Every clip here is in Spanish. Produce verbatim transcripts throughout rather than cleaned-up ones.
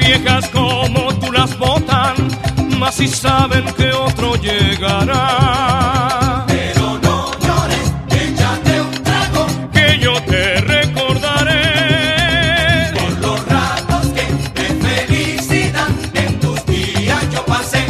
viejas como tú las botan, mas si saben que otro llegará. Pero no llores, échate un trago, que yo te recordaré por los ratos que de felicidad en tus días yo pasé.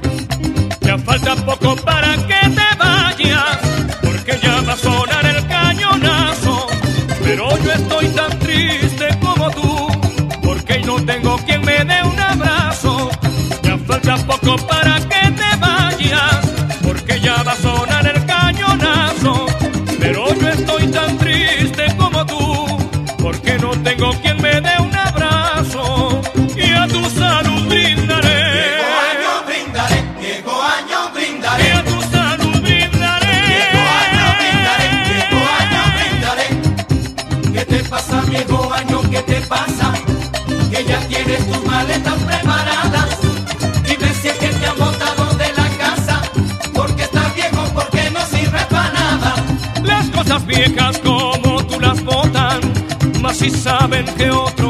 Ya falta poco para que te vayas, porque ya va a sonar el cañonazo. Pero yo estoy tan triste como tú, porque no tengo quien me dé un abrazo. Ya falta poco para que te vayas, porque ya va a sonar el cañonazo. Pero yo estoy tan triste como tú, porque no tengo quien me dé un abrazo. Y a tu salud brindaré. Llegó año brindaré, llegó año brindaré. Y a tu salud brindaré. Llegó año brindaré, llegó año brindaré. ¿Qué te pasa, viejo año? ¿Qué te pasa? Que ya tienes tus maletas preparadas. Dime si es que te han botado de la casa, porque estás viejo, porque no sirve para nada. Las cosas viejas como tú las botan, mas si saben que otro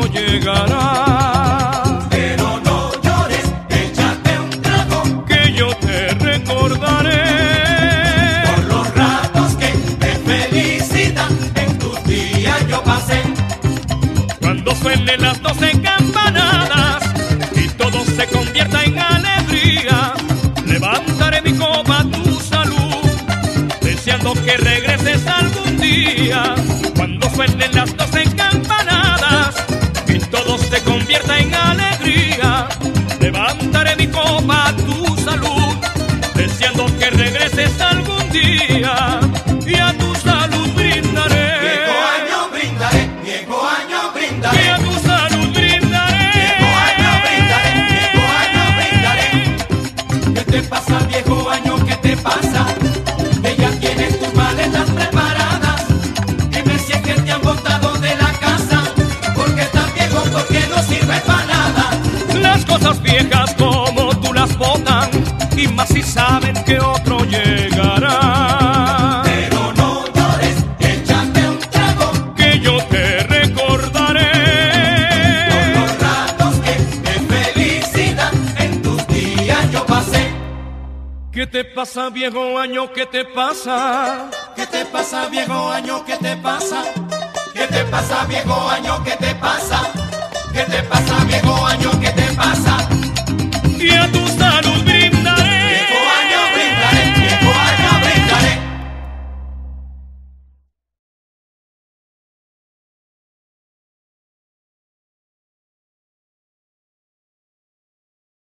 llegará. Pero no llores, échate un trago, Que yo te recordaré por los ratos que de felicidad en tus días yo pasé. cuando suenen las doce campanadas y todo se convierta en alegría. Levantaré mi copa a tu salud, deseando que regreses algún día. Cuando suenen las doce campanadas y todo se convierta en alegría. Levantaré mi copa a tu salud, deseando que regreses algún día. Y a tu salud brindaré. Viejo año brindaré, viejo año Y brindaré. a tu salud brindaré. Viejo año brindaré, viejo año brindaré. ¿Qué te pasa, viejo año? ¿Qué te pasa? Que ya tienes tus maletas preparadas. Dime si es que te han botado de la casa, porque estás viejo, porque no sirve para nada. Las cosas viejas como tú las botan, y más si saben que otro llegará. Pero no llores, échate un trago, Que yo te recordaré por los ratos que de felicidad en tus días yo pasé. ¿Qué te pasa, viejo año? ¿Qué te pasa? ¿Qué te pasa, viejo año? ¿Qué te pasa? ¿Qué te pasa, viejo año? ¿Qué te pasa? ¿Qué te pasa, viejo